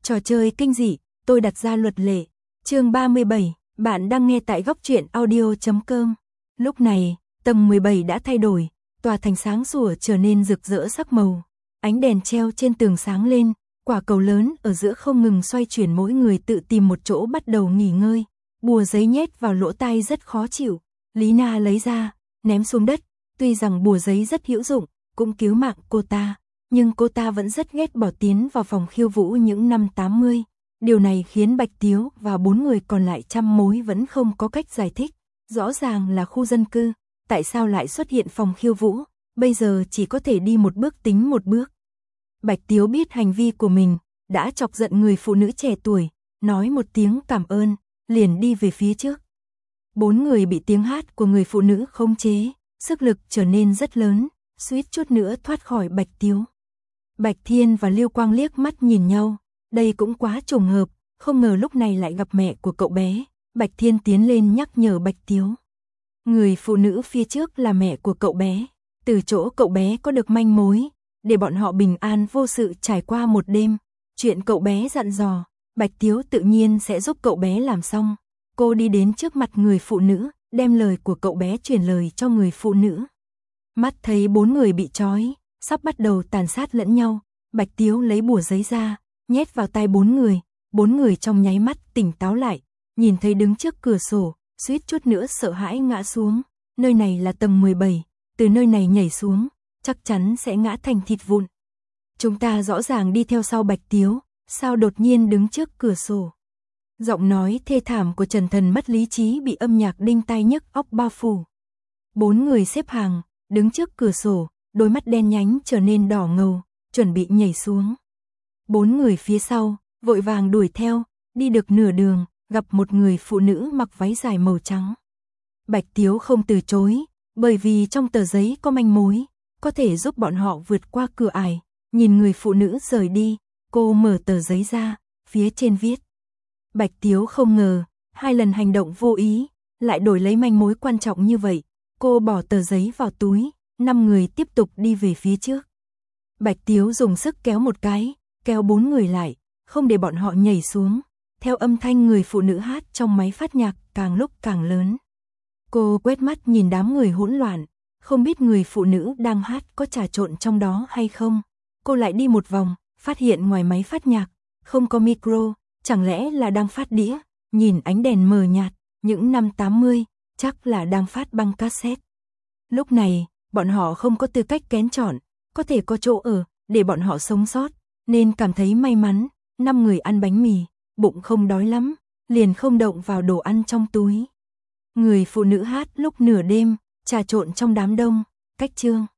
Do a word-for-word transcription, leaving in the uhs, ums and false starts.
Trò chơi kinh dị, tôi đặt ra luật lệ. Chương ba mươi bảy, bạn đang nghe tại góc truyện audio chấm com. Lúc này, tầng mười bảy đã thay đổi, tòa thành sáng sủa trở nên rực rỡ sắc màu. Ánh đèn treo trên tường sáng lên, quả cầu lớn ở giữa không ngừng xoay chuyển, mỗi người tự tìm một chỗ bắt đầu nghỉ ngơi. Bùa giấy nhét vào lỗ tai rất khó chịu. Lý Na lấy ra, ném xuống đất. Tuy rằng bùa giấy rất hữu dụng, cũng cứu mạng cô ta, nhưng cô ta vẫn rất ghét bỏ tiến vào phòng khiêu vũ những năm tám mươi. Điều này khiến Bạch Tiếu và bốn người còn lại trăm mối vẫn không có cách giải thích. Rõ ràng là khu dân cư, tại sao lại xuất hiện phòng khiêu vũ, bây giờ chỉ có thể đi một bước tính một bước. Bạch Tiếu biết hành vi của mình đã chọc giận người phụ nữ trẻ tuổi, nói một tiếng cảm ơn, liền đi về phía trước. Bốn người bị tiếng hát của người phụ nữ khống chế, sức lực trở nên rất lớn, suýt chút nữa thoát khỏi Bạch Tiếu. Bạch Thiên và Lưu Quang liếc mắt nhìn nhau, đây cũng quá trùng hợp, không ngờ lúc này lại gặp mẹ của cậu bé. Bạch Thiên tiến lên nhắc nhở Bạch Tiếu. Người phụ nữ phía trước là mẹ của cậu bé, từ chỗ cậu bé có được manh mối, để bọn họ bình an vô sự trải qua một đêm. Chuyện cậu bé dặn dò, Bạch Tiếu tự nhiên sẽ giúp cậu bé làm xong. Cô đi đến trước mặt người phụ nữ, đem lời của cậu bé truyền lời cho người phụ nữ. Mắt thấy bốn người bị trói, sắp bắt đầu tàn sát lẫn nhau, Bạch Tiếu lấy bùa giấy ra, nhét vào tai bốn người, bốn người trong nháy mắt tỉnh táo lại, nhìn thấy đứng trước cửa sổ, suýt chút nữa sợ hãi ngã xuống. Nơi này là tầng mười bảy, từ nơi này nhảy xuống, chắc chắn sẽ ngã thành thịt vụn. Chúng ta rõ ràng đi theo sau Bạch Tiếu, sao đột nhiên đứng trước cửa sổ? Giọng nói thê thảm của Trần Thần mất lý trí bị âm nhạc đinh tai nhức óc bao phủ. Bốn người xếp hàng, đứng trước cửa sổ, đôi mắt đen nhánh trở nên đỏ ngầu, chuẩn bị nhảy xuống. Bốn người phía sau, vội vàng đuổi theo, đi được nửa đường, gặp một người phụ nữ mặc váy dài màu trắng. Bạch Tiếu không từ chối, bởi vì trong tờ giấy có manh mối, có thể giúp bọn họ vượt qua cửa ải. Nhìn người phụ nữ rời đi, cô mở tờ giấy ra, phía trên viết. Bạch Tiếu không ngờ, hai lần hành động vô ý, lại đổi lấy manh mối quan trọng như vậy. Cô bỏ tờ giấy vào túi, năm người tiếp tục đi về phía trước. Bạch Tiếu dùng sức kéo một cái, kéo bốn người lại, không để bọn họ nhảy xuống. Theo âm thanh người phụ nữ hát trong máy phát nhạc càng lúc càng lớn. Cô quét mắt nhìn đám người hỗn loạn, không biết người phụ nữ đang hát có trà trộn trong đó hay không. Cô lại đi một vòng, phát hiện ngoài máy phát nhạc, không có micro, chẳng lẽ là đang phát đĩa, nhìn ánh đèn mờ nhạt, những năm tám mươi, chắc là đang phát băng cassette. Lúc này, bọn họ không có tư cách kén chọn, có thể có chỗ ở, để bọn họ sống sót, nên cảm thấy may mắn, năm người ăn bánh mì, bụng không đói lắm, liền không động vào đồ ăn trong túi. Người phụ nữ hát lúc nửa đêm, trà trộn trong đám đông, cách chương.